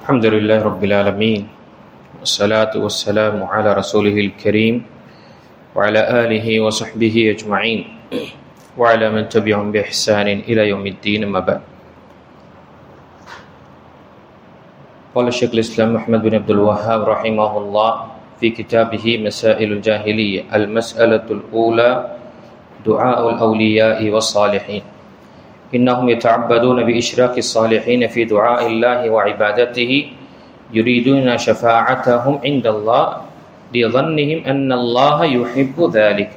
الحمد لله رب العالمين والصلاة والسلام على رسوله الكريم وعلى آله وصحبه أجمعين وعلى من تبعهم بإحسان إلى يوم الدين أما بعد. قال الشيخ الإسلام محمد بن عبد الوهاب رحمه الله في كتابه مسائل الجاهلية المسألة الأولى دعاء الأولياء والصالحين إنهم يتعبدون بإشراك الصالحين في دعاء الله وعبادته يريدون شفاعتهم عند الله لظنهم أن الله يحب ذلك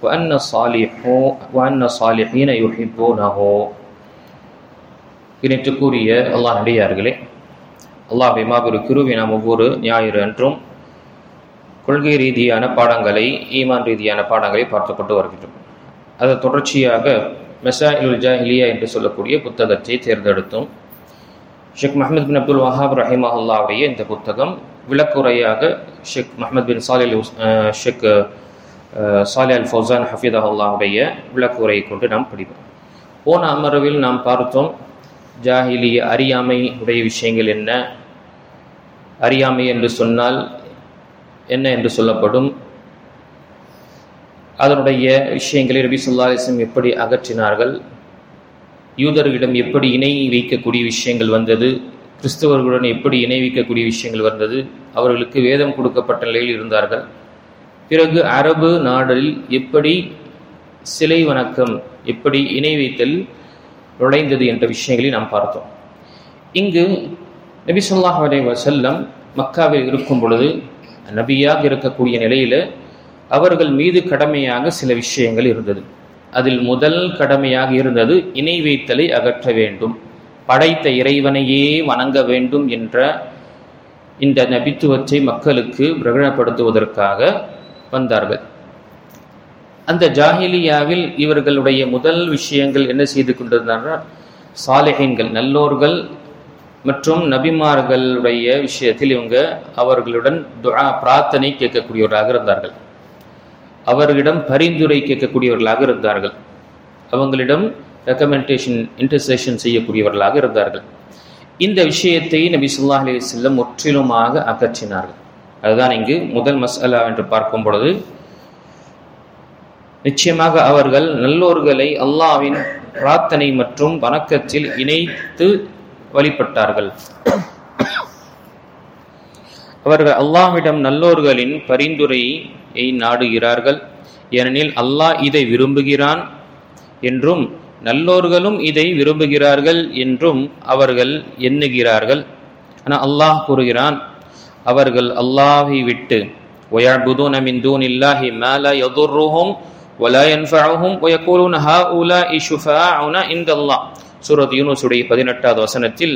وأن الصالحين يحبونه. இணைத்துக்குரிய அல்லாஹ் அடியார்களே, அல்லாஹ்வை மாபெரும் கிருபை நாம் ஒவ்வொரு ஞாயிறு அன்றும் கொள்கை ரீதியான பாடங்களை, ஈமான் ரீதியான பாடங்களை பார்த்து கொண்டு வருகின்றோம். அது தொடர்ச்சியாக மசாயிலுல் ஜாஹிலியா என்று சொல்லக்கூடிய புத்தகத்தை தேர்ந்தெடுத்தோம். ஷேக் முஹம்மது பின் அப்துல் வஹாப் ரஹிமஹுல்லாவுடைய இந்த புத்தகம் விளக்குரையாக ஷேக் முஹம்மது பின் ஷேக் சாலிஹ் அல் ஃபௌசான் ஹஃபிதஹுல்லாவுடைய விளக்குரையை கொண்டு நாம் படிப்போம். போன அமர்வில் நாம் பார்த்தோம் ஜாஹிலிய அறியாமை உடைய விஷயங்கள் என்ன, அறியாமை என்று சொன்னால் என்ன என்று சொல்லப்படும், அதனுடைய விஷயங்களை நபி ஸல்லல்லாஹு அலைஹி வஸல்லம் எப்படி அகற்றினார்கள், யூதர்களிடம் எப்படி இணை வைக்கக்கூடிய விஷயங்கள் வந்தது, கிறிஸ்தவர்களுடன் எப்படி இணை வைக்கக்கூடிய விஷயங்கள் வந்தது, அவர்களுக்கு வேதம் கொடுக்கப்பட்ட நிலையில் இருந்தார்கள், பிறகு அரபு நாடில் எப்படி சிலை வணக்கம், எப்படி இணை வைத்தல் நுழைந்தது என்ற விஷயங்களை நாம் பார்த்தோம். இங்கு நபி ஸல்லல்லாஹு அலைஹி வஸல்லம் மக்காவில் இருக்கும் பொழுது நபியாக இருக்கக்கூடிய நிலையில் அவர்கள் மீது கடமையாக சில விஷயங்கள் இருந்தது. அதில் முதல் கடமையாக இருந்தது இணை வைத்தலை அகற்ற வேண்டும், படைத்த இறைவனையே வணங்க வேண்டும் என்ற இந்த நபித்துவத்தை மக்களுக்கு பிரகடனப்படுத்துவதற்காக வந்தார்கள். அந்த ஜாஹிலியாவில் இவர்களுடைய முதல் விஷயங்கள் என்ன செய்து கொண்டிருந்தார்கள், சாலிஹீன்கள் நல்லோர்கள் மற்றும் நபிமார்களுடைய விஷயத்தில் இவங்க அவர்களுடன் துஆ பிரார்த்தனை கேட்கக்கூடியவர்களாக இருந்தார்கள், அவர்களிடம் பரிந்துரை கேட்கக்கூடியவர்களாக இருந்தார்கள், அவங்களிடம் ரெக்கமெண்டேஷன் இன்டர்செஷன் செய்யக்கூடியவர்களாக இருந்தார்கள். இந்த விஷயத்தை நபி ஸல்லல்லாஹு அலைஹி வஸல்லம் முற்றிலுமாக அகற்றினார்கள். அதுதான் இங்கு முதல் மஸ்அலா என்று பார்க்கும் பொழுது, நிச்சயமாக அவர்கள் நல்லோர்களை அல்லாஹ்வின் பிரார்த்தனை மற்றும் வணக்கத்தில் இணைத்து வழிபட்டார்கள். அவர்கள் அல்லாஹ்விடம் நல்லோர்களின் பரிந்துரையை நாடுகிறார்கள், ஏனெனில் அல்லாஹ் இதை விரும்புகிறான் என்றும் நல்லோர்களும் இதை விரும்புகிறார்கள் என்றும் அவர்கள் எண்ணுகிறார்கள். ஆனால் அல்லாஹ் கூறுகிறான், அவர்கள் அல்லாஹை விட்டு وَيَعْبُدُونَ مِن دُونِ اللَّهِ مَا لَا يَضُرُّهُمْ وَلَا يَنْفَعُهُمْ وَيَقُولُونَ هَؤُلَاءِ شُفَعَاؤُنَا عِندَ اللَّهِ. சூரத் யூனூஸுடைய 18வது வசனத்தில்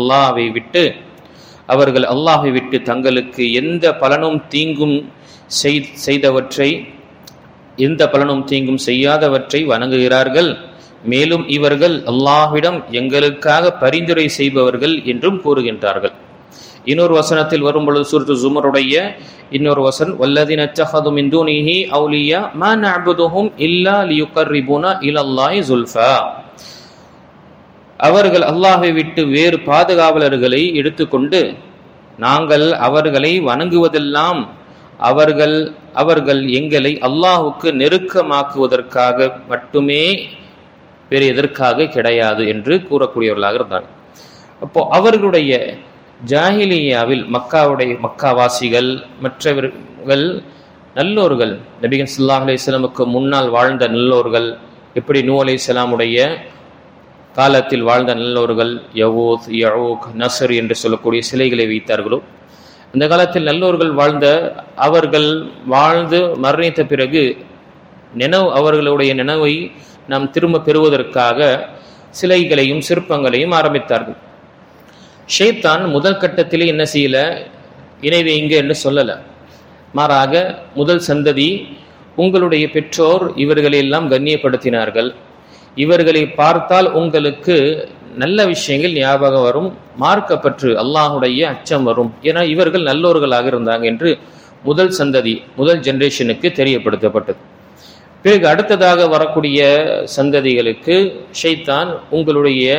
அவர்கள் அல்லாஹை விட்டு தங்களுக்கு எந்த பலனும் தீங்கும் செய்தவற்றை, எந்த பலனும் தீங்கும் செய்யாதவற்றை வணங்குகிறார்கள், மேலும் இவர்கள் அல்லாஹ்விடம் எங்களுக்காக பரிந்துரை செய்பவர்கள் என்றும் கூறுகின்றார்கள். இன்னொரு வசனத்தில் வரும்பொழுது சூரத்து ஜுமருடைய இன்னொரு வசனம், வல்லதீன இத்தஹது மின் தூனிஹி அவுலியா மா நஅபுதுஹும் இல்லா லியுகர்ரிபுனா இலல்லாஹி ஸுல்ஃபா. அவர்கள் அல்லாஹை விட்டு வேறு பாதுகாவலர்களை எடுத்துக்கொண்டு நாங்கள் அவர்களை வணங்குவதெல்லாம் அவர்கள் எங்களை அல்லாஹுக்கு நெருக்கமாக்குவதற்காக மட்டுமே, வேறு எதற்காக கிடையாது என்று கூறக்கூடியவர்களாக இருந்தார்கள். அப்போ அவர்களுடைய ஜாஹிலியாவில் மக்காவாசிகள் மற்றவர்கள் நல்லோர்கள், நபிகள் ஸல்லல்லாஹு அலைஹி வஸல்லமுக்கு முன்னால் வாழ்ந்த நல்லோர்கள், எப்படி நூஹ் அலைஹிஸ்ஸலாமுடைய காலத்தில் வாழ்ந்த நல்லோர்கள் யவூத், யஊக், நஸ்ர் என்று சொல்லக்கூடிய சிலைகளை வைத்தார்களோ, அந்த காலத்தில் நல்லோர்கள் அவர்கள் வாழ்ந்து மரணித்த பிறகு அவர்களுடைய நினைவை நாம் திரும்ப பெறுவதற்காக சிலைகளையும் சிற்பங்களையும் ஆரம்பித்தார்கள். ஷைத்தான் முதல் கட்டத்திலே என்ன செய்யல, இணை வைங்க என்று சொல்லல, மாறாக முதல் சந்ததி உங்களுடைய பெற்றோர் இவர்களெல்லாம் கண்ணியப்படுத்தினார்கள், இவர்களை பார்த்தால் உங்களுக்கு நல்ல விஷயங்கள் ஞாபகம் வரும், மார்க்கப்பற்று அல்லாஹுடைய அச்சம் வரும், ஏன்னா இவர்கள் நல்லோர்களாக இருந்தாங்க என்று முதல் சந்ததி, முதல் ஜெனரேஷனுக்கு தெரியப்படுத்தப்பட்டது. பிறகு அடுத்ததாக வரக்கூடிய சந்ததிகளுக்கு ஷைத்தான் உங்களுடைய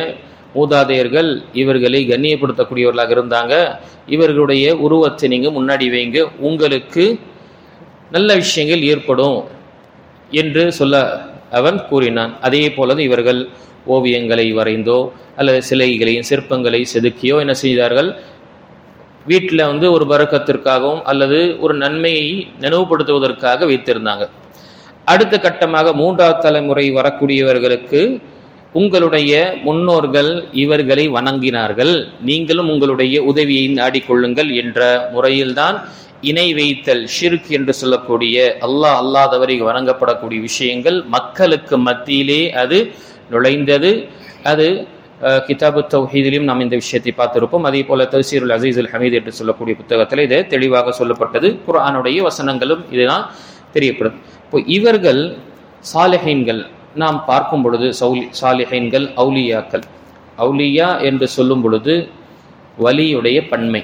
மூதாதையர்கள் இவர்களை கண்ணியப்படுத்தக்கூடியவர்களாக இருந்தாங்க, இவர்களுடைய உருவத்தை நீங்கள் முன்னாடி வைங்க, உங்களுக்கு நல்ல விஷயங்கள் ஏற்படும் என்று சொல்ல அவன் கூறினான். அதே போல இவர்கள் ஓவியங்களை வரைந்தோ அல்லது சிலைகளையும் சிற்பங்களை செதுக்கியோ என்ன செய்தார்கள், வீட்டில் ஒரு பரக்கத்திற்காகவும் அல்லது ஒரு நன்மையை நினைவுபடுத்துவதற்காக வைத்திருந்தாங்க. அடுத்த கட்டமாக 3வது தலைமுறை வரக்கூடியவர்களுக்கு உங்களுடைய முன்னோர்கள் இவர்களை வணங்கினார்கள், நீங்களும் உங்களுடைய உதவியை நாடிக்கொள்ளுங்கள் என்ற முறையில்தான் இணை வைத்தல் ஷிர்க் என்று சொல்லக்கூடிய அல்லாஹ் அல்லாதவரை வணங்கப்படக்கூடிய விஷயங்கள் மக்களுக்கு மத்தியிலே அது நுழைந்தது. அது கிதாபு தௌஹீதிலும் நாம் இந்த விஷயத்தை பார்த்திருப்போம். அதே போல தஃசீருல் அஸீஸுல் ஹமீத் என்று சொல்லக்கூடிய புத்தகத்தில் இது தெளிவாக சொல்லப்பட்டது. குர்ஆனுடைய வசனங்களும் இதுதான் தெரியப்படுது. இப்போ இவர்கள் சாலிஹீன்கள் நாம் பார்க்கும் பொழுது சாலிஹீன்கள் அவுலியாக்கள், அவுலியா என்று சொல்லும் பொழுது வலியுடைய பன்மை.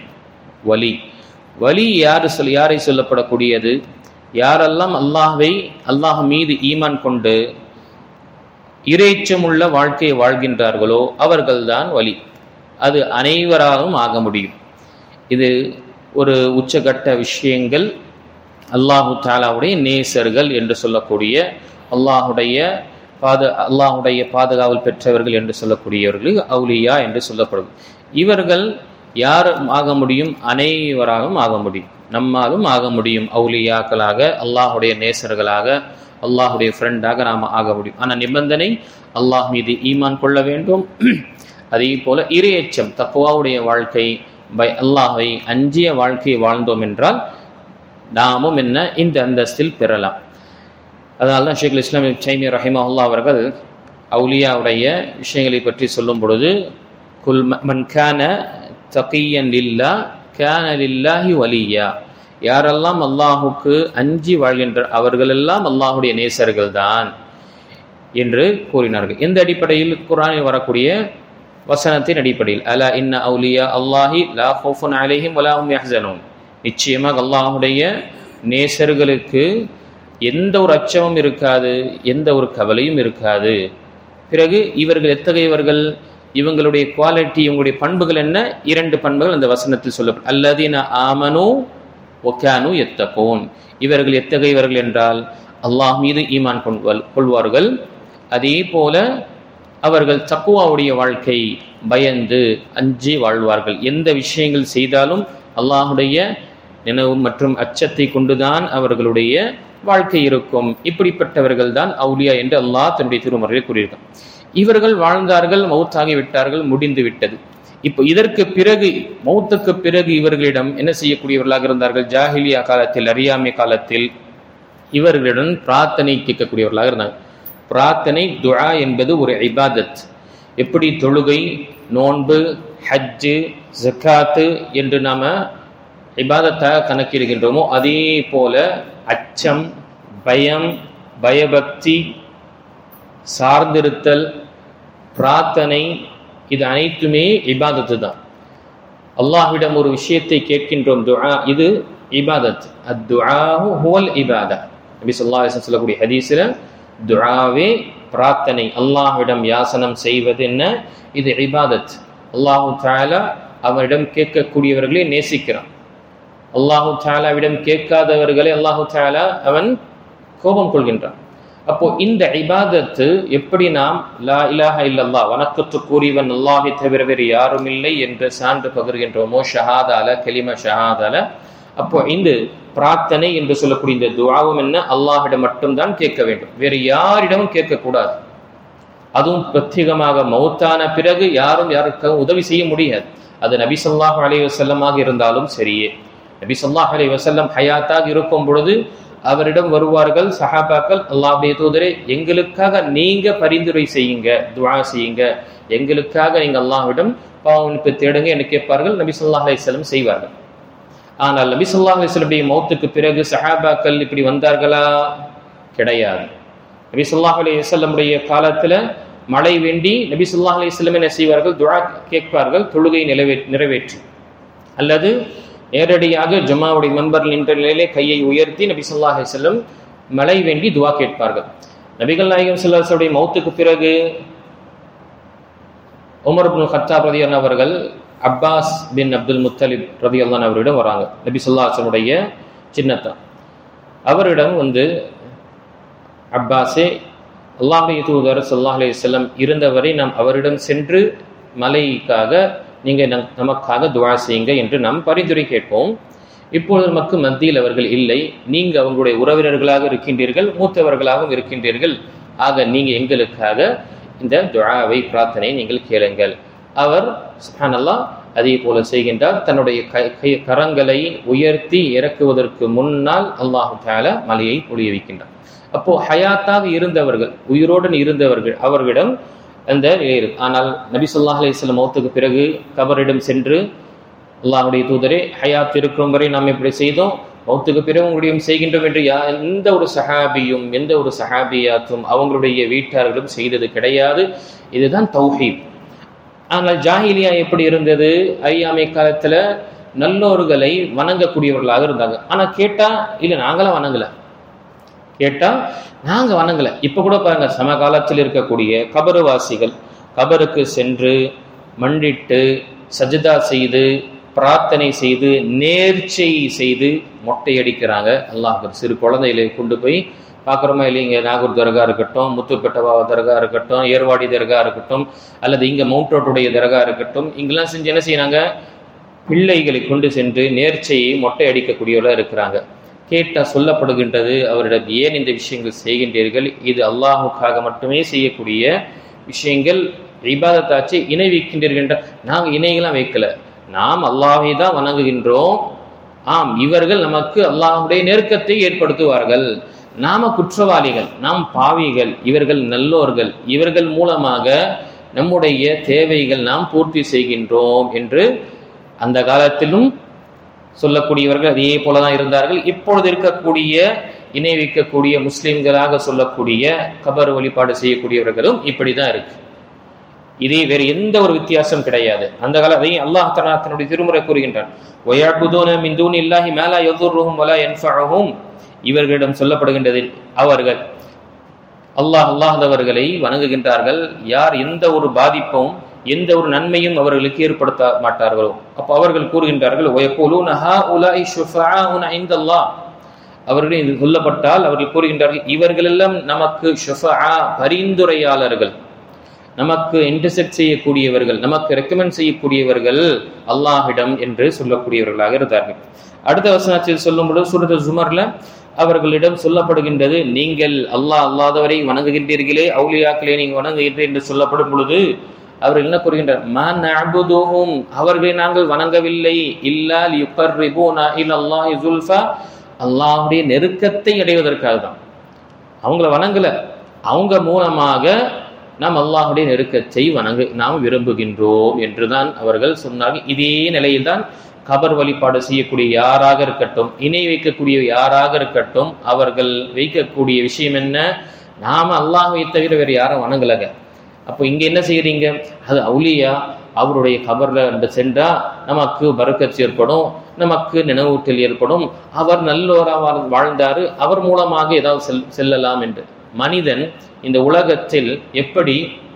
வலி யாரை சொல்லப்படக்கூடியது? யாரெல்லாம் அல்லாஹ் மீது ஈமான் கொண்டு இறைச்சமுள்ள வாழ்க்கையை வாழ்கின்றார்களோ அவர்கள்தான் வலி. அது அனைவராலும் ஆக முடியும். இது ஒரு உச்சகட்ட விஷயங்கள். அல்லாஹு தாலாவுடைய நேசர்கள் என்று சொல்லக்கூடிய அல்லாஹுடைய பாதுகாவல் பெற்றவர்கள் என்று சொல்லக்கூடியவர்கள் அவுலியா என்று சொல்லப்படும். இவர்கள் யார் ஆக முடியும்? அனைவராலும் ஆக முடியும். நம்மாலும் ஆக முடியும். அவுலியாக்களாக, அல்லாஹுடைய நேசர்களாக, அல்லாஹுடைய ஃப்ரெண்டாக நாம் ஆக முடியும். ஆனால் நிபந்தனை அல்லாஹ் மீது ஈமான் கொள்ள வேண்டும். அதே போல இறையச்சம், தக்வாவுடைய வாழ்க்கை, அல்லாஹை அஞ்சிய வாழ்க்கையை வாழ்ந்தோம் என்றால் நாமும் என்ன இந்த அந்தஸ்தில் பெறலாம். அதனால தான் ஷேக் இஸ்லாம் இப்னு தைமிய்யா ரஹிமஹுல்லாஹ் அவர்கள் அவுலியாவுடைய விஷயங்களை பற்றி சொல்லும் பொழுது, குல் மன் கான தகியன் லில்லாஹ் கான லில்லாஹி வலியா, யாரெல்லாம் அல்லாஹுக்கு அஞ்சி வாழ்கின்ற அவர்களெல்லாம் அல்லாஹுடைய நேசர்கள் தான் என்று கூறினார்கள். எந்த அடிப்படையில்? குர்ஆனில் வரக்கூடிய வசனத்தின் அடிப்படையில். அலா இன்ன அவுலியா அல்லாஹி லா ஹௌஃபுன் அலைஹிம் வலா ஹும் யஹ்ஸனூன், நிச்சயமாக அல்லாஹுடைய நேசர்களுக்கு எந்த ஒரு அச்சமும் இருக்காது, எந்த ஒரு கவலையும் இருக்காது. பிறகு இவர்கள் எத்தகையவர்கள்? இவங்களுடைய குவாலிட்டி, இவங்களுடைய பண்புகள் என்ன? 2 பண்புகள் அந்த வசனத்தில் சொல்லப்படும். அல்லதீன ஆமனூ வகானூ யத்தகூன், இவர்கள் எத்தகையவர்கள் என்றால் அல்லாஹ் மீது ஈமான் கொள்வார்கள், அதே போல அவர்கள் தக்வாவுடைய வாழ்க்கை, பயந்து அஞ்சி வாழ்வார்கள். எந்த விஷயங்கள் செய்தாலும் அல்லாஹுடைய நினைவு மற்றும் அச்சத்தை கொண்டுதான் அவர்களுடைய வாழ்க்கை இருக்கும். இப்படிப்பட்டவர்கள் தான் அவுலியா என்று அல்லாஹ் தன்னுடைய திருமறையில் கூறியிருக்கான். இவர்கள் வாழ்ந்தார்கள், மௌத்தாகி விட்டார்கள், முடிந்து விட்டது. இப்போ இதற்கு பிறகு, மௌத்துக்கு பிறகு இவர்களிடம் என்ன செய்யக்கூடியவர்களாக இருந்தார்கள்? ஜாஹிலியா காலத்தில், அறியாமை காலத்தில் இவர்களிடம் பிரார்த்தனை கேட்கக்கூடியவர்களாக இருந்தாங்க. பிரார்த்தனை, துஆ என்பது ஒரு இபாதத். எப்படி தொழுகை, நோன்பு, ஹஜ்ஜு, ஜக்காத்து என்று நாம இபாதத்தாக கணக்கிடுகின்றோமோ அதே போல அச்சம், பயம், பயபக்தி, சார்ந்திருத்தல், பிரார்த்தனை, இது அனைத்துமே இபாதத்து தான். அல்லாஹ்விடம் ஒரு விஷயத்தை கேட்கின்றோம், துஆ, இது இபாதத். அத்துஆஹு ஹுவல் இபாதா. நபி ஸல்லல்லாஹு அலைஹி வஸல்லம் சொல்லக்கூடிய ஹதீஸ்ல துஆவே பிரார்த்தனை, அல்லாஹ்விடம் யாசனம் செய்வது என்ன? இது இபாதத். அல்லாஹு தஆலா அவரிடம் கேட்கக்கூடியவர்களை நேசிக்கிறான். அல்லாஹு தஆலாவிடம் கேட்காதவர்களை அல்லாஹு தஆலா அவன் கோபம் கொள்கின்றான். அப்போ இந்த இபாதத்து எப்படி நாம் லா இலாஹ இல்லல்லாஹ், வணக்கத்துக்குரியவன் அல்லாஹை தவிர வேறு யாரும் இல்லை என்று சான்று பகிர்கின்றோமோ ஷஹாதால, கலிமா ஷஹாதால, அப்போ இந்த பிரார்த்தனை என்று சொல்லக்கூடிய இந்த துஆவும் என்ன? அல்லாஹிடம் மட்டும்தான் கேட்க வேண்டும், வேறு யாரிடமும் கேட்கக்கூடாது. அதுவும் பிரத்யேகமாக மௌத்தான பிறகு யாரும் யாருக்கும் உதவி செய்ய முடியாது. அது நபி ஸல்லல்லாஹு அலைஹி வஸல்லமாக இருந்தாலும் சரியே. நபி ஸல்லல்லாஹு அலைஹி வஸல்லம் ஹயாத்தாக இருக்கும் பொழுது அவரிடம் வருவார்கள் சஹாபாக்கள், அல்லாஹ்வுடைய தூதரே, எங்களுக்காக நீங்க பரிந்துரை செய்யுங்க, துஆ செய்யுங்க, எங்களுக்காக நீங்க அல்லாஹ்விடம் பாவமன்னிப்பு தேடுங்க என்று கேட்பார்கள். நபி ஸல்லல்லாஹு அலைஹி வஸல்லம் செய்வார்கள். ஆனால் நபி ஸல்லல்லாஹு அலைஹி வஸல்லம் மௌத்துக்கு பிறகு சஹாபாக்கள் இப்படி வந்தார்களா? கிடையாது. நபி ஸல்லல்லாஹு அலைஹி வஸல்லம் காலத்துல மழை வேண்டி நபி ஸல்லல்லாஹு அலைஹி வஸல்லம் என்ன செய்வார்கள்? துஆ கேட்பார்கள், தொழுகை நிறைவேற்றி, அல்லது நேரடியாக ஜும்மாவுடைய மன்பரில் நின்ற நிலையிலே கையை உயர்த்தி நபி ஸல்லல்லாஹு அலைஹி வஸல்லம் மழை வேண்டி துஆ கேட்பார்கள். நபிகள் நாயகம் ஸல்லல்லாஹு அலைஹி வஸல்லம் மௌத்துக்கு பிறகு உமர் இப்னு கத்தாப் ரலியல்லாஹு அவர்கள் அப்பாஸ் பின் அப்துல் முத்தலிப் ரலியல்லாஹு அவரிடம் வராங்க. நபி ஸல்லல்லாஹு அலைஹி வஸல்லம் உடைய சின்னத்தான். அவரிடம் வந்து, அப்பாஸே, அல்லாஹ்வுடைய தூதர் ஸல்லல்லாஹு அலைஹி வஸல்லம் இருந்தவரை நாம் அவரிடம் சென்று மலைக்காக நீங்கள் நமக்காக துஆ செய்யுங்க என்று நாம் பரிந்துரை கேட்போம். இப்பொழுது நமக்கு மத்தியில் அவர்கள் இல்லை. நீங்கள் அவங்களுடைய உறவினர்களாக இருக்கின்றீர்கள், மூத்தவர்களாகவும் இருக்கின்றீர்கள். ஆக நீங்கள் எங்களுக்காக இந்த துஆவை, பிரார்த்தனை நீங்கள் கேளுங்கள். அவர் சுப்ஹானல்லாஹ் அதே போல செய்கின்றார். தன்னுடைய கரங்களை உயர்த்தி இறக்குவதற்கு முன்னால் அல்லாஹு தஆலா மலையை பொழிய வைக்கின்றார். அப்போ ஹயாத்தாக இருந்தவர்கள், உயிரோடு இருந்தவர்கள், அவர்களிடம் அந்த ஆனால் நபி ஸல்லல்லாஹு அலைஹி வஸல்லம் மௌத்துக்கு பிறகு கபரிடம் சென்று, அல்லாஹ்வுடைய தூதரே, ஹயாத் இருக்கும் வரை நாம் இப்படி செய்தோம், மௌத்துக்கு பிறகு உங்களுடைய செய்கின்றோம் என்று எந்த ஒரு சஹாபியும் எந்த ஒரு சஹாபியாத்தும் அவங்களுடைய வீட்டார்களும் செய்தது கிடையாது. இதுதான் தௌஹீத். ஆனால் ஜாஹிலியா எப்படி இருந்தது? ஐயாமை காலத்துல நல்லோர்களை வணங்கக்கூடியவர்களாக இருந்தாங்க. ஆனா கேட்டா, இல்ல நாங்களாம் வணங்கல, கேட்டா நாங்க வணங்கல. இப்ப கூட பாருங்க, சமகாலத்தில் இருக்கக்கூடிய கபருவாசிகள் கபருக்கு சென்று மண்டிட்டு சஜ்தா செய்து பிரார்த்தனை செய்து நேர்ச்சை செய்து மொட்டையடிக்கிறாங்க. அல்லாஹ் சிறு குழந்தைகளை கொண்டு போய் பார்க்குறோமா இல்லைங்க? நாகூர் தர்கா இருக்கட்டும், முத்துப்பெட்டவா தர்கா இருக்கட்டும், ஏர்வாடி தர்கா இருக்கட்டும், அல்லது இங்கே மவுண்ட் ரோட்டுடைய தர்கா இருக்கட்டும், இங்கெல்லாம் செஞ்சு என்ன செய்யறாங்க? பிள்ளைகளை கொண்டு சென்று நேர்ச்சையை மொட்டை அடிக்கக்கூடியவர்களாக இருக்கிறாங்க. கேட்டால் சொல்லப்படுகின்றது, அவரிடம் ஏன் இந்த விஷயங்கள் செய்கின்றீர்கள்? இது அல்லாஹுக்காக மட்டுமே செய்யக்கூடிய விஷயங்கள், இபாதத்தாச்சு, இணை வைக்கின்றீர்கள். நாங்கள் இணைகளாம் வைக்கல, நாம் அல்லாஹை தான் வணங்குகின்றோம். ஆம், இவர்கள் நமக்கு அல்லாஹுடைய நெருக்கத்தை ஏற்படுத்துவார்கள். நாம குற்றவாளிகள், நாம் பாவிகள், இவர்கள் நல்லோர்கள், இவர்கள் மூலமாக நம்முடைய தேவைகள் நாம் பூர்த்தி செய்கின்றோம் என்று அந்த காலத்திலும் சொல்லக்கூடியவர்கள் அதே போலதான் இருந்தார்கள். இப்பொழுது இருக்கக்கூடிய இணை வைக்கக்கூடிய முஸ்லிம்களாக சொல்லக்கூடிய கபர் வழிபாடு செய்யக்கூடியவர்களும் இப்படிதான் இருக்கு. இதே வேறு எந்த ஒரு வித்தியாசம் கிடையாது. அந்த கால அதையும் அல்லாஹ் தஆலா தன்னுடைய திருமுறை கூறுகின்றான், வயஅபுதூன மின் தூனில்லாஹி மா லா யதுர்ருஹும் வலா யன்ஃபஉஹும். இவர்களிடம் சொல்லப்படுகின்றது, அவர்கள் அல்லாஹ்தவர்களை வணங்குகின்றார்கள், யார் எந்த ஒரு பாதிப்பும் எந்த ஒரு நன்மையும் அவர்களுக்கு ஏற்படுத்த மாட்டார்களோ. அப்போ அவர்கள் கூறுகின்றார்கள், வயகூலூன ஹாஉலாஇ ஷுஃபஆஉன இன்தல்லாஹ். அவர்கள் இது சொல்லப்பட்டால் அவர்கள் கூறுகின்றார்கள், இவர்களெல்லாம் நமக்கு ஷுஃபஆ, பரிந்துரையாளர்கள், நமக்கு இன்டர்செக்ட் செய்யக்கூடியவர்கள், நமக்கு ரெக்கமெண்ட் செய்யக்கூடியவர்கள் அல்லாஹ்விடம் என்று சொல்லக்கூடியவர்களாக இருந்தார்கள். அடுத்த வசனத்தில் சொல்லும்போது சூரத்து ஜுமர்ல அவர்களிடம் சொல்லப்படுகின்றது, நீங்கள் அல்லாதவரை வணங்குகின்றீர்களே, அவுலியாக்களே நீங்கள் வணங்குகின்றீர்கள் என்று சொல்லப்படும் பொழுது அவர்கள் என்ன கூறுகின்றனர்? மா நஅபுதுஹும், அவர்களை நாங்கள் வணங்கவில்லை, இல்லா லியுகர்ரிபூனா இலல்லாஹி ஸுல்ஃபா, அல்லாஹ்வுடைய நெருக்கத்தை அடைவதற்காக தான். அவங்கள வணங்கல, அவங்க மூலமாக நாம் அல்லாஹ்வுடைய நெருக்கத்தை நாம் விரும்புகின்றோம் என்றுதான் அவர்கள் சொன்னார்கள். இதே நிலையில்தான் கபர் வழிபாடு செய்யக்கூடிய யாராக இருக்கட்டும், இணை வைக்கக்கூடிய யாராக இருக்கட்டும், அவர்கள் வைக்கக்கூடிய விஷயம் என்ன? நாம அல்லாஹ்வை தவிர வேறு யாரும் வணங்கலங்க. அப்போ இங்க என்ன செய்யறீங்க? அது அவுலியா, அவருடைய கபர்ல சென்றா நமக்கு பரக்கத் ஏற்படும், நமக்கு நினைவூட்டல் ஏற்படும், அவர் நல்லோராக வாழ்ந்தாரு, அவர் மூலமாக ஏதாவது செல்லலாம் என்று. மனிதன் இந்த உலகத்தில் எப்படி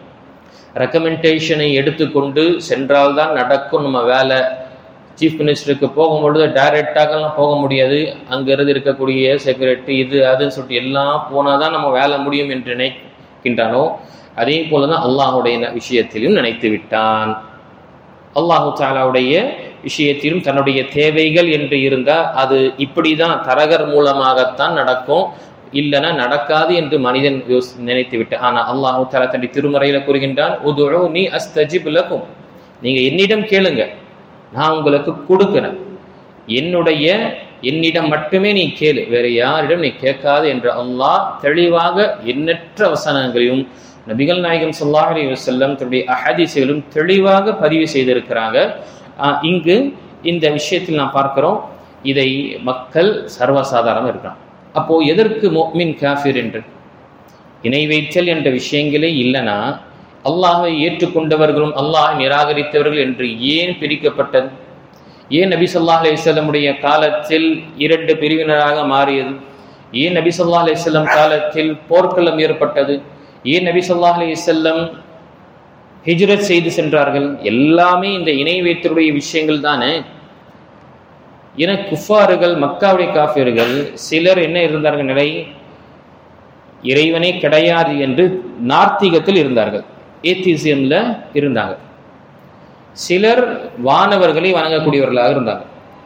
ரெக்கமெண்டேஷனை எடுத்துக்கொண்டு சென்றால்தான் நடக்கும் நம்ம வேலை. சீஃப் மினிஸ்டருக்கு போகும்பொழுது டைரக்டாகலாம் போக முடியாது, அங்கிருந்து இருக்கக்கூடிய செக்யூரிட்டி இது அதுன்னு சொல்லிட்டு எல்லாம் போனாதான் நம்ம வேலை முடியும் என்று நினைக்கின்றானோ, அதே போலதான் அல்லாஹுடைய விஷயத்திலும் நினைத்து விட்டான். அல்லாஹு தஆலாவுடைய விஷயத்திலும் தன்னுடைய தேவைகள் என்று இருந்தால் அது இப்படிதான் தரகர் மூலமாகத்தான் நடக்கும், இல்லைன்னா நடக்காது என்று மனிதன் நினைத்து விட்டான். ஆனா அல்லாஹு தஆலா தன்னுடைய திருமறையில கூறுகின்றான், உதுஊனி அஸ்தஜிப் லகும், நீங்க என்னிடம் கேளுங்க, நான் உங்களுக்கு கொடுக்கிறேன், என்னிடம் மட்டுமே நீ கேளு, வேற யாரிடம் நீ கேட்காது என்று அல்லாஹ் தெளிவாக எண்ணற்ற வசனங்களையும் நபிகள் நாயகம் ஸல்லல்லாஹு அலைஹி வஸல்லம் தன்னுடைய அஹதீஸ்களிலும் தெளிவாக பதிவு செய்திருக்கிறாங்க. இங்கு இந்த விஷயத்தில் நாம் பார்க்கிறோம், இதை மக்கள் சர்வசாதாரணமாக இருக்கிறாங்க. அப்போ எதற்கு முஃமின் காஃபிர் என்று இணை வைத்தல் என்ற விஷயங்களே இல்லைன்னா அல்லாஹை ஏற்றுக்கொண்டவர்களும் அல்லாஹை நிராகரித்தவர்கள் என்று ஏன் பிரிக்கப்பட்டது? ஏன் நபி ஸல்லல்லாஹு அலைஹி வஸல்லமுடைய காலத்தில் 2 பிரிவினராக மாறியது? ஏன் நபி ஸல்லல்லாஹு அலைஹி வஸல்லம் காலத்தில் போர்க்களம் ஏற்பட்டது? ஏன் நபி ஸல்லல்லாஹு அலைஹி வஸல்லம் ஹிஜ்ரத் செய்து சென்றார்கள். எல்லாமே இந்த இணை வைத்தலுடைய விஷயங்கள் தானே. என குஃபார்கள், மக்காவுடைய காஃபிர்கள் சிலர் என்ன இருந்தார்கள் நிலை, இறைவனே கிடையாது என்று நார்த்திகத்தில் இருந்தார்கள், ஏத்திசியம்ல இருந்தாங்க. சிலர் வானவர்களை வணங்கக்கூடியவர்களாக இருந்தாங்க,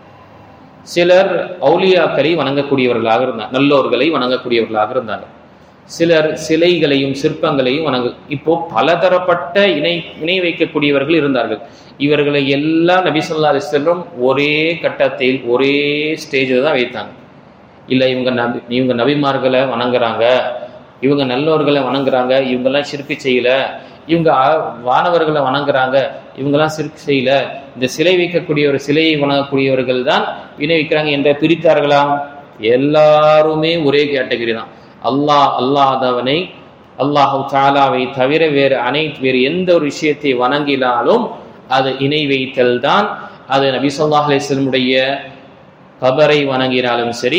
சிலர் அவுலியாக்களை வணங்கக்கூடியவர்களாக இருந்தாங்க, நல்லோர்களை வணங்கக்கூடியவர்களாக இருந்தாங்க. சிலர் சிலைகளையும் சிற்பங்களையும் இப்போ பலதரப்பட்ட இணை வைக்கக்கூடியவர்கள் இருந்தார்கள். இவர்களை எல்லாம் நபி ஸல்லல்லாஹு அலைஹி வஸல்லம் ஒரே கட்டத்தில் ஒரே ஸ்டேஜில் தான் வைத்தாங்க. இல்லை இவங்க நபிமார்களை வணங்குறாங்க, இவங்க நல்லோர்களை வணங்குறாங்க, இவங்கெல்லாம் சிறுக்கு செய்யல, இவங்க வானவர்களை வணங்குறாங்க, இவங்கெல்லாம் சிறுக்கு செய்யல, இந்த சிலை வைக்கக்கூடிய ஒரு சிலையை வணங்கக்கூடியவர்கள் தான் இணை வைக்கிறாங்க என்ற பிரித்தார்களாம்? எல்லாருமே ஒரே கேட்டகரி தான். அல்லாதவனை, அல்லாஹு தஆலாவை தவிர வேறு எந்த ஒரு விஷயத்தை வணங்கினாலும் அது இணை வைத்தல் தான். அது நபி ஸல்லல்லாஹு அலைஹி வஸல்லமுடைய கபரை வணங்கினாலும் சரி,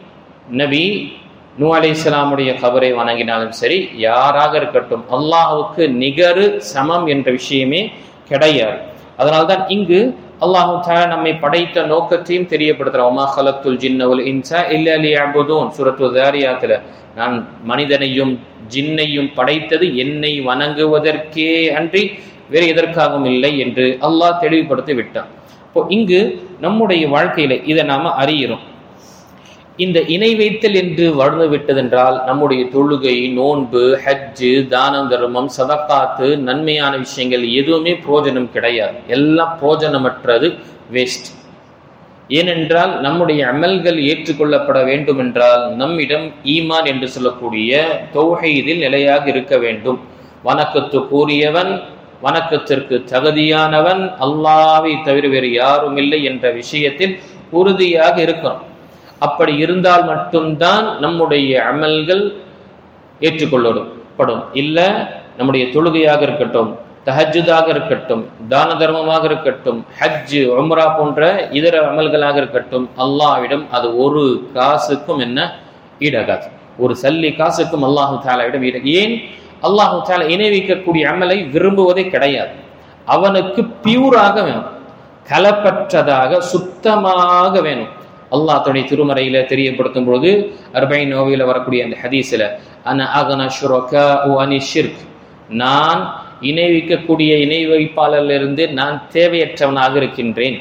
நபி நூஹ் அலைஹிஸ்ஸலாமுடைய கபரை வணங்கினாலும் சரி, யாராக இருக்கட்டும் அல்லாஹுக்கு நிகரு சமம் என்ற விஷயமே கிடையாது. அதனால்தான் இங்கு அல்லாஹு தஆலா நம்மை படைத்த நோக்கத்தையும் தெரியப்படுத்துறான். வமா ஹலக்துல் ஜின்ன வல் இன்ஸ இல்லா லியஅபுதூன், சூரத்து தாரியாத்ல, நான் மனிதனையும் ஜின்னையும் படைத்தது என்னை வணங்குவதற்கே அன்றி வேறு எதற்காகவும் இல்லை என்று அல்லாஹ் தெளிவுபடுத்தி விட்டான். இப்போ இங்கு நம்முடைய வாழ்க்கையில இதை நாம அறிகிறோம். இந்த இணை வைத்தல் என்று வாழ்ந்து விட்டதென்றால் நம்முடைய தொழுகை, நோன்பு, ஹஜ்ஜு, தானம், தர்மம், சதக்காத்து, நன்மையான விஷயங்கள் எதுவுமே புரோஜனம் கிடையாது. எல்லாம் புரோஜனமற்றது, வேஸ்ட். ஏனென்றால் நம்முடைய அமல்கள் ஏற்றுக்கொள்ளப்பட வேண்டும் என்றால் நம்மிடம் ஈமான் என்று சொல்லக்கூடிய தௌஹீதில் நிலையாக இருக்க வேண்டும். வணக்கத்துக்குரியவன், வணக்கத்திற்கு தகுதியானவன் அல்லாஹ்வை தவிர வேறு யாரும் இல்லை என்ற விஷயத்தில் உறுதியாக இருக்கணும். அப்படி இருந்தால் மட்டும்தான் நம்முடைய அமல்கள் ஏற்றுக்கொள்ளப்படும். இல்லை நம்முடைய தொழுகையாக இருக்கட்டும், தஹஜ்ஜுதாக இருக்கட்டும், தான தர்மமாக இருக்கட்டும், ஹஜ்ஜு, உம்ரா போன்ற இதர அமல்களாக இருக்கட்டும், அல்லாஹ்விடம் அது ஒரு காசுக்கும் என்ன ஈடாகாது. ஒரு சல்லி காசுக்கும் அல்லாஹு தஆலாவிடம் ஏன் அல்லாஹு தஆலா இணை வைக்கக்கூடிய அமலை விரும்புவதே கிடையாது. அவனுக்கு பியூராக வேணும், கலப்பற்றதாக சுத்தமாக வேணும். அல்லாஹ் தன்னுடைய திருமறையில தெரியப்படுத்தும் பொழுது 40 நோவில வரக்கூடிய அந்த ஹதீஸ்ல, அன அகன ஷுரகா அனி ஷிர்க், நான் இணை வைக்கக்கூடிய இணை வைப்பாளரிலிருந்து நான் தேவையற்றவனாக இருக்கின்றேன்.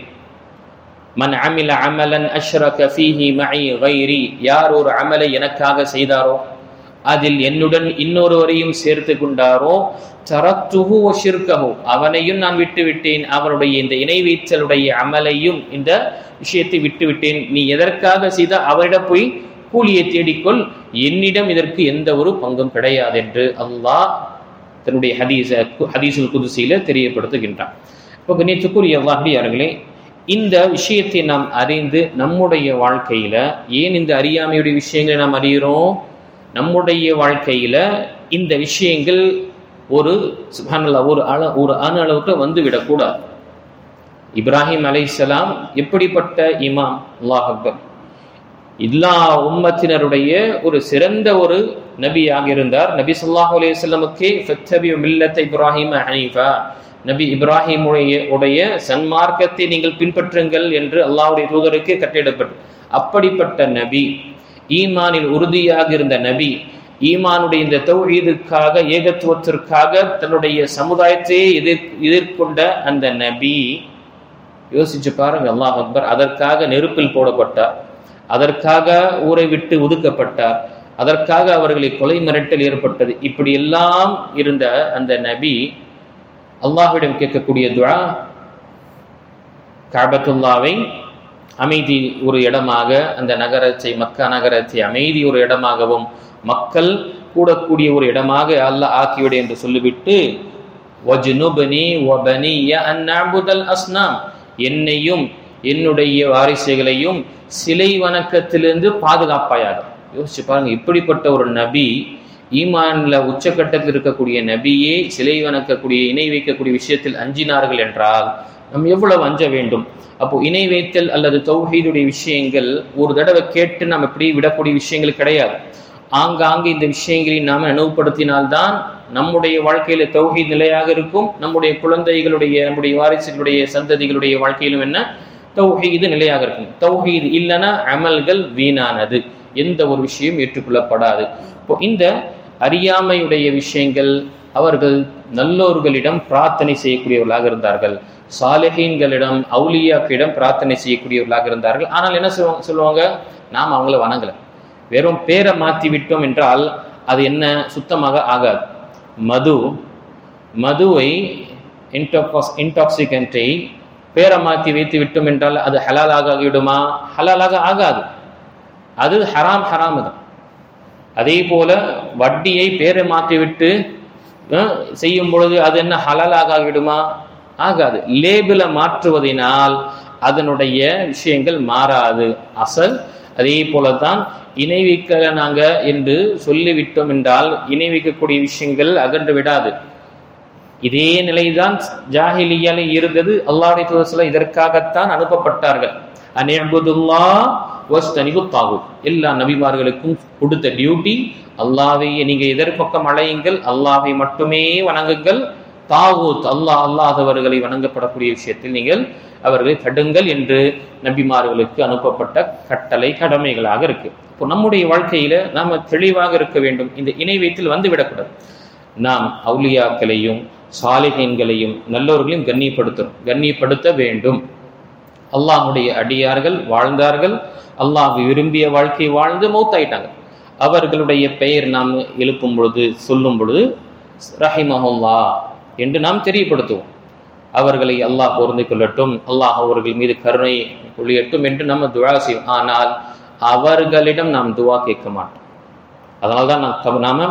மன் அமில அமலன் அஷ்ரக ஃபீஹி மஇ கைரி, யார் ஒரு அமலை எனக்காக செய்தாரோ அதில் என்னுடன் இன்னொருவரையும் சேர்த்து கொண்டாரோ, தரக்துஹு வ ஷிர்கஹு, அவனையும் நான் விட்டுவிட்டேன், அவனுடைய இந்த இணை வைத்தலுடைய அமலையும் இந்த விஷயத்தை விட்டுவிட்டேன். நீ எதற்காக செய்த அவரிடம் போய் கூலியை தேடிக்கொள், என்னிடம் இதற்கு எந்த ஒரு பங்கும் கிடையாது என்று அல்லாஹ் தன்னுடைய ஹதீஸுல் குதுஸில தெரியப்படுத்துகின்றான். இப்போ கண்ணியத்துக்குரிய அல்லாஹ்வியார்களே, இந்த விஷயத்தை நாம் அறிந்து நம்முடைய வாழ்க்கையில, ஏன் இந்த அறியாமையுடைய விஷயங்களை நாம் அறிகிறோம்? நம்முடைய வாழ்க்கையில இந்த விஷயங்கள் ஒரு சுப்ஹானல்லாஹ் ஒரு அணு அளவுக்கு வந்து விடக்கூடாது. இப்ராஹிம் அலைஹிஸ்ஸலாம் எப்படிப்பட்ட இமாம், அல்லாஹ் அக்பர், எல்லா உம்மத்தினருடைய ஒரு சிறந்த ஒரு நபியாக இருந்தார். நபி ஸல்லல்லாஹு அலைஹி வஸல்லமுக்கே ஃபத்தபியு மில்லத இப்ராஹிம ஹனீஃபா, நபி இப்ராஹிம் உடைய சன்மார்க்கத்தை நீங்கள் பின்பற்றுங்கள் என்று அல்லாஹ்வுடைய தூதருக்கு கட்டளையிடப்பட்டது. அப்படிப்பட்ட நபி, ஈமானில் உறுதியாக இருந்த நபி, ஈமானுடைய இந்த தௌஹீதுக்காக, ஏகத்துவத்திற்காக தன்னுடைய சமுதாயத்தையே எதிர்கொண்ட அந்த நபி, யோசிச்சு பாருங்க, அல்லாஹ் அக்பர், அதற்காக நெருப்பில் போடப்பட்டார், அதற்காக ஊரை விட்டு ஒதுக்கப்பட்டார், அதற்காக அவர்களை கொலை மிரட்டல் ஏற்பட்டது. இப்படி எல்லாம் இருந்த அந்த நபி அல்லாஹ்விடம் கேட்கக்கூடிய துஆ, கஅபத்துல்லாவை அமைதி ஒரு இடமாக, அந்த நகரத்தை, மக்கா நகரத்தை அமைதி ஒரு இடமாகவும் மக்கள் கூடக்கூடிய ஒரு இடமாக அல்லாஹ் ஆக்கிவிடு என்று சொல்லிவிட்டு, வஜ்னுப்னி வபனிய அன் நஅபுதல் அஸ்னாம், என்னையும் என்னுடைய வாரிசுகளையும் சிலை வணக்கத்திலிருந்து பாதுகாப்பாயாக. யோசிச்சு பாருங்க, இப்படிப்பட்ட ஒரு நபி, ஈமான்ல உச்சக்கட்டத்தில் இருக்கக்கூடிய நபியே சிலை வணக்கக்கூடிய, இணை வைக்கக்கூடிய விஷயத்தில் அஞ்சினார்கள் என்றால் நம்ம எவ்வளவு அஞ்ச வேண்டும்? அப்போ இணை வைத்தல் அல்லது தௌஹீதுடைய விஷயங்கள் ஒரு தடவை கேட்டு நாம் இப்படி விடக்கூடிய விஷயங்கள் கிடையாது. ஆங்காங்கு இந்த விஷயங்களை நாம் நினைவுபடுத்தினால்தான் நம்முடைய வாழ்க்கையில தௌஹீத் நிலையாக இருக்கும். நம்முடைய குழந்தைகளுடைய, நம்முடைய வாரிசுகளுடைய, சந்ததிகளுடைய வாழ்க்கையிலும் என்ன தௌஹீது நிலையாக இருக்கும். தௌஹீத் இல்லைன்னா அமல்கள் வீணானது, எந்த ஒரு விஷயம் ஏற்றுக்கொள்ளப்படாது. இப்போ இந்த அறியாமையுடைய விஷயங்கள், அவர்கள் நல்லோர்களிடம் பிரார்த்தனை செய்யக்கூடியவர்களாக இருந்தார்கள், சாலிஹீன்களிடம் அவுலியாக்களிடம் பிரார்த்தனை செய்யக்கூடியவர்களாக இருந்தார்கள். ஆனால் என்ன சொல்லுவாங்க, நாம் அவங்கள வணங்கல, வெறும் பேரை மாற்றி விட்டோம் என்றால் அது என்ன சுத்தமாக ஆகாது. மதுவை இன்டாக்சிகன்ட்டை பேரை மாற்றி வைத்து விட்டோம் என்றால் அது ஹலாலாக ஆகிவிடுமா? ஹலாலாக ஆகாது, அது ஹராம் தான். அதே போல வட்டியை பேரை மாற்றிவிட்டு செய்யும் பொழுது அது என்ன ஹலாலாக ஆகிவிடுமா? ஆகாது. லேபிளை மாற்றுவதனால் அதனுடைய விஷயங்கள் மாறாது, அசல். அதே போலதான் இணை வைக்கிறாங்க என்று சொல்லிவிட்டோம் என்றால் இணை வைக்கக்கூடிய விஷயங்கள் அகன்று விடாது. இதே நிலைதான் ஜாஹிலியால இருந்தது. அல்லாஹ்வுடைய தூதர் இதற்காகத்தான் அனுப்பப்பட்டார்கள். அன்இபுதுல்லாஹ் வஸ்தனிபு தாகூத். எல்லா நபிமார்களுக்கும் கொடுத்த டியூட்டி, அல்லாஹ்வை நீங்க எதற்பக்கம் அழையுங்கள், அல்லாஹ்வை மட்டுமே வணங்குங்கள், தாகூத் அல்லாஹ் அல்லாதவர்களை வணங்கப்படக்கூடிய விஷயத்தில் நீங்கள் அவர்களை தடுங்கள் என்று நபிமார்களுக்கு அனுப்பப்பட்ட கட்டளை கடமைகளாக இருக்கு. இப்போ நம்முடைய வாழ்க்கையில நாம தெளிவாக இருக்க வேண்டும். இந்த இணை வைத்தில் வந்து விடக்கூடாது. நாம் அவுலியாக்களையும் சாலிஹீன்களையும் நல்லோர்களையும் கண்ணியப்படுத்த வேண்டும். அல்லாஹ்வுடைய அடியார்கள் வாழ்ந்தார்கள், அல்லாஹ் விரும்பிய வாழ்க்கை வாழ்ந்து மௌத்தாயிட்டாங்க. அவர்களுடைய பெயர் நாம் எழுப்பும் பொழுது, சொல்லும் பொழுது ரஹிமஹுல்லா என்று நாம் தெரியப்படுத்துவோம். அவர்களை அல்லாஹ் பொருந்து கொள்ளட்டும், அல்லாஹ் அவர்கள் மீது கருணை பொழியட்டும் என்று நம்ம துஆ செய்வோம். ஆனால் அவர்களிடம் நாம் துஆ கேட்க மாட்டோம். அதனால்தான் நாம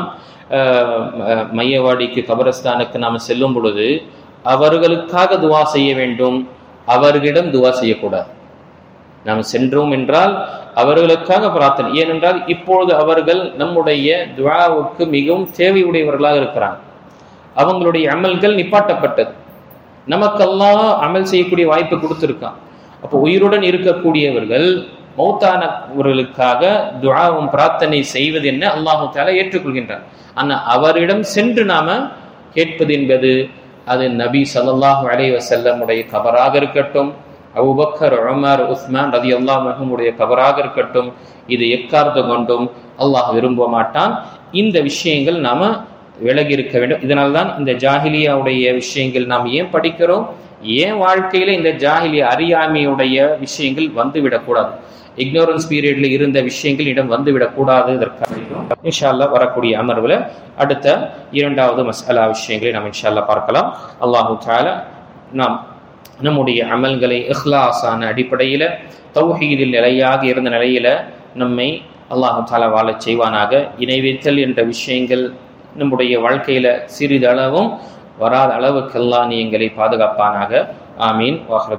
மையவாடிக்கு, கபரஸ்தானுக்கு நாம் செல்லும் பொழுது அவர்களுக்காக துஆ செய்ய வேண்டும், அவர்களிடம் துஆ செய்யக்கூடாது. நாம் சென்றோம் என்றால் அவர்களுக்காக பிரார்த்தனை. ஏனென்றால் இப்பொழுது அவர்கள் நம்முடைய துஆவுக்கு மிகவும் தேவையுடையவர்களாக இருக்கிறாங்க. அவங்களுடைய அமல்கள் நிப்பாட்டப்பட்டது. நமக்கு அல்லாஹ் அமல் செய்யக்கூடிய வாய்ப்பு கொடுத்திருக்கான். அப்போ உயிருடன் இருக்கக்கூடியவர்கள் மௌத்தானவர்களுக்காக துஆவும் பிரார்த்தனை செய்வது என்ன அல்லாஹ் தஆலா ஏற்றுக்கொள்கின்றான். ஆனால் அவரிடம் சென்று நாம கேட்பது என்பது அது நபி ஸல்லல்லாஹு அலைஹி வஸல்லம் உடைய கபராக இருக்கட்டும், அபூபக்கர், உமர், உஸ்மான் ரலியல்லாஹு அன்ஹும் உடைய கபராக இருக்கட்டும், இது எக்கார்த்த கொண்டும் அல்லாஹ் விரும்ப மாட்டான். இந்த விஷயங்கள் நாம விலகி இருக்க வேண்டும். இதனால்தான் இந்த ஜாஹிலியாவுடைய விஷயங்கள் நாம் ஏன் படிக்கிறோம், ஏன் வாழ்க்கையில இந்த ஜாஹிலியா அறியாமையுடைய விஷயங்கள் வந்து விடக்கூடாது, இக்னோரன்ஸ் பீரியட்ல இருந்த விஷயங்கள் இடம் வந்து விடக்கூடாது. இதற்காக இன்ஷா அல்லாஹ் வரக்கூடிய அமர்வுல அடுத்த இரண்டாவது மஸ்அலா விஷயங்களை நாம் இன்ஷா அல்லாஹ் பார்க்கலாம். அல்லாஹு தஆலா நாம் நம்முடைய அமல்களை இஹ்லாஸான அடிப்படையில தௌஹீதில் நிலையாக இருந்த நிலையில நம்மை அல்லாஹு தஆலா வாழச் செய்வானாக. இணை வைத்தல் என்ற விஷயங்கள் நம்முடைய வாழ்க்கையில சிறிதளவும் வராத அளவுக்கு அல்லாஹ் எங்களை பாதுகாப்பானாக. ஆமீன்.